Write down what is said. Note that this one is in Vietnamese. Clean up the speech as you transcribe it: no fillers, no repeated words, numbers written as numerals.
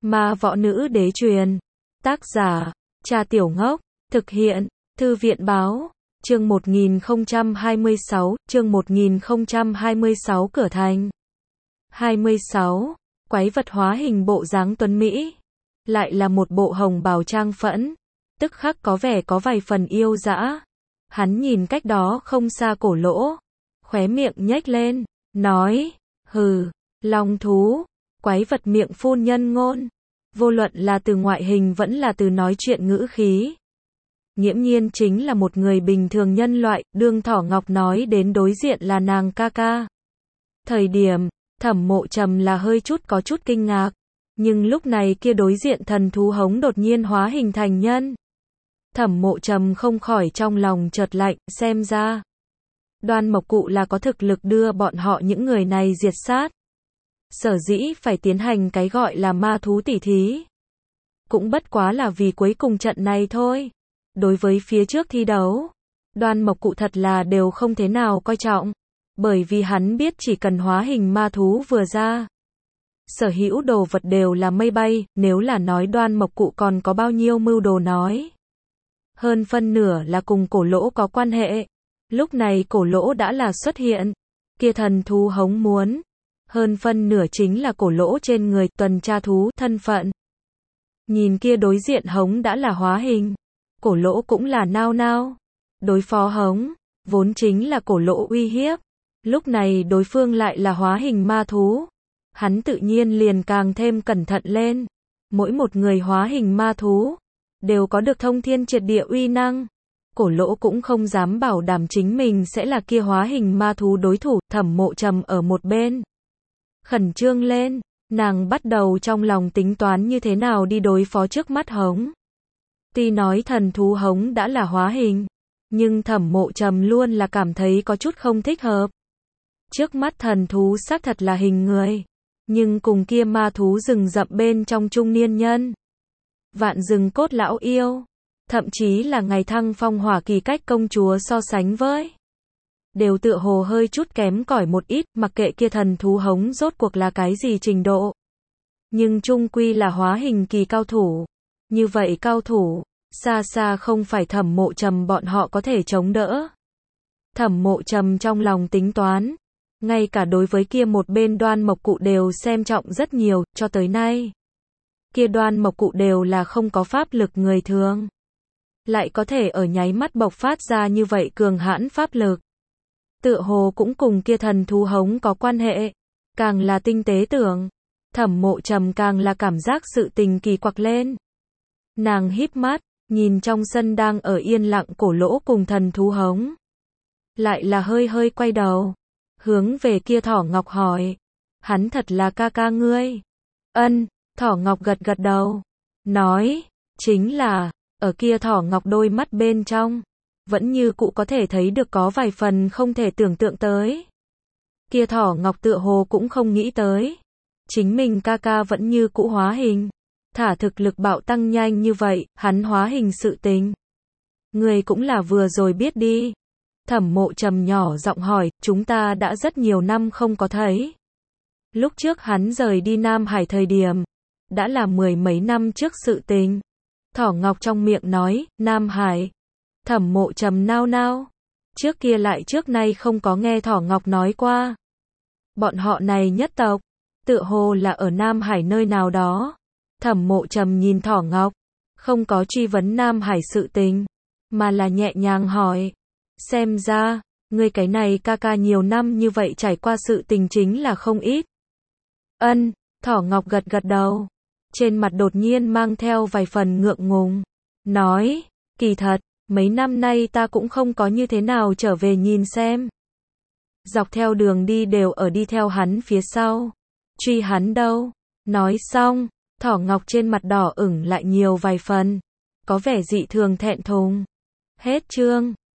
Ma võ nữ đế truyền. Tác giả, Cha Tiểu Ngốc. Thực hiện, Thư viện báo. Chương 1026, Cửa Thành. 26. Quái vật hóa hình bộ dáng tuấn Mỹ. Lại là một bộ hồng bào trang phẫn. Tức khắc có vẻ có vài phần yêu dã. Hắn nhìn cách đó không xa Cổ Lỗ. Khóe miệng nhếch lên. Nói, hừ, long thú. Quái vật miệng phun nhân ngôn. Vô luận là từ ngoại hình vẫn là từ nói chuyện ngữ khí. Nghiễm nhiên chính là một người bình thường nhân loại. Đương Thỏ Ngọc nói đến đối diện là nàng ca ca. Thời điểm, Thẩm Mộ Trầm là hơi có chút kinh ngạc. Nhưng lúc này kia đối diện thần thú hống đột nhiên hóa hình thành nhân. Thẩm Mộ Trầm không khỏi trong lòng chợt lạnh, xem ra Đoan Mộc Cụ là có thực lực đưa bọn họ những người này diệt sát. Sở dĩ phải tiến hành cái gọi là ma thú tỉ thí. Cũng bất quá là vì cuối cùng trận này thôi. Đối với phía trước thi đấu, Đoan Mộc Cụ thật là đều không thế nào coi trọng. Bởi vì hắn biết chỉ cần hóa hình ma thú vừa ra, sở hữu đồ vật đều là mây bay. Nếu là nói Đoan Mộc Cụ còn có bao nhiêu mưu đồ nói, hơn phân nửa là cùng Cổ Lỗ có quan hệ. Lúc này Cổ Lỗ đã là xuất hiện. Kia thần thú hống muốn, hơn phân nửa chính là Cổ Lỗ trên người tuần tra thú thân phận. Nhìn kia đối diện hống đã là hóa hình. Cổ Lỗ cũng là nao nao. Đối phó hống, vốn chính là Cổ Lỗ uy hiếp. Lúc này đối phương lại là hóa hình ma thú. Hắn tự nhiên liền càng thêm cẩn thận lên. Mỗi một người hóa hình ma thú đều có được thông thiên triệt địa uy năng. Cổ Lỗ cũng không dám bảo đảm chính mình sẽ là kia hóa hình ma thú đối thủ. Thẩm Mộ Trầm ở một bên khẩn trương lên. Nàng bắt đầu trong lòng tính toán như thế nào đi đối phó trước mắt hống. Tuy nói thần thú hống đã là hóa hình, nhưng Thẩm Mộ Trầm luôn là cảm thấy có chút không thích hợp. Trước mắt thần thú xác thật là hình người, nhưng cùng kia ma thú rừng rậm bên trong trung niên nhân, vạn rừng cốt lão yêu, thậm chí là ngày thăng phong hỏa kỳ cách công chúa so sánh với, đều tựa hồ hơi chút kém cỏi một ít. Mặc kệ kia thần thú hống rốt cuộc là cái gì trình độ, nhưng chung quy là hóa hình kỳ cao thủ. Như vậy cao thủ, xa xa không phải Thẩm Mộ Trầm bọn họ có thể chống đỡ. Thẩm Mộ Trầm trong lòng tính toán, ngay cả đối với kia một bên Đoan Mộc Cụ đều xem trọng rất nhiều. Cho tới nay, kia Đoan Mộc Cụ đều là không có pháp lực người thường, lại có thể ở nháy mắt bộc phát ra như vậy cường hãn pháp lực. Tựa hồ cũng cùng kia thần thú hống có quan hệ. Càng là tinh tế tưởng, Thẩm Mộ Trầm càng là cảm giác sự tình kỳ quặc lên. Nàng híp mắt, nhìn trong sân đang ở yên lặng Cổ Lỗ cùng thần thú hống. Lại là hơi quay đầu, hướng về kia Thỏ Ngọc hỏi. Hắn thật là ca ca ngươi? Ân, Thỏ Ngọc gật đầu. Nói, chính là, ở kia Thỏ Ngọc đôi mắt bên trong, vẫn như cũ có thể thấy được có vài phần không thể tưởng tượng tới. Kia Thỏ Ngọc tựa hồ cũng không nghĩ tới. Chính mình ca ca vẫn như cũ hóa hình. Thả thực lực bạo tăng nhanh như vậy, hắn hóa hình sự tình. Người cũng là vừa rồi biết đi. Thẩm Mộ Trầm nhỏ giọng hỏi, chúng ta đã rất nhiều năm không có thấy. Lúc trước hắn rời đi Nam Hải thời điểm, đã là 10 mấy năm trước sự tình. Thỏ Ngọc trong miệng nói, Nam Hải. Thẩm Mộ Trầm nao nao. Trước kia lại trước nay không có nghe Thỏ Ngọc nói qua. Bọn họ này nhất tộc, tựa hồ là ở Nam Hải nơi nào đó. Thẩm Mộ Trầm nhìn Thỏ Ngọc, không có truy vấn Nam Hải sự tình, mà là nhẹ nhàng hỏi. Xem ra, ngươi cái này ca ca nhiều năm như vậy trải qua sự tình chính là không ít. Ân, Thỏ Ngọc gật đầu. Trên mặt đột nhiên mang theo vài phần ngượng ngùng. Nói, kỳ thật, mấy năm nay ta cũng không có như thế nào trở về nhìn xem. Dọc theo đường đi đều ở đi theo hắn phía sau. Truy hắn đâu. Nói xong, Thỏ Ngọc trên mặt đỏ ửng lại nhiều vài phần. Có vẻ dị thường thẹn thùng. Hết chương.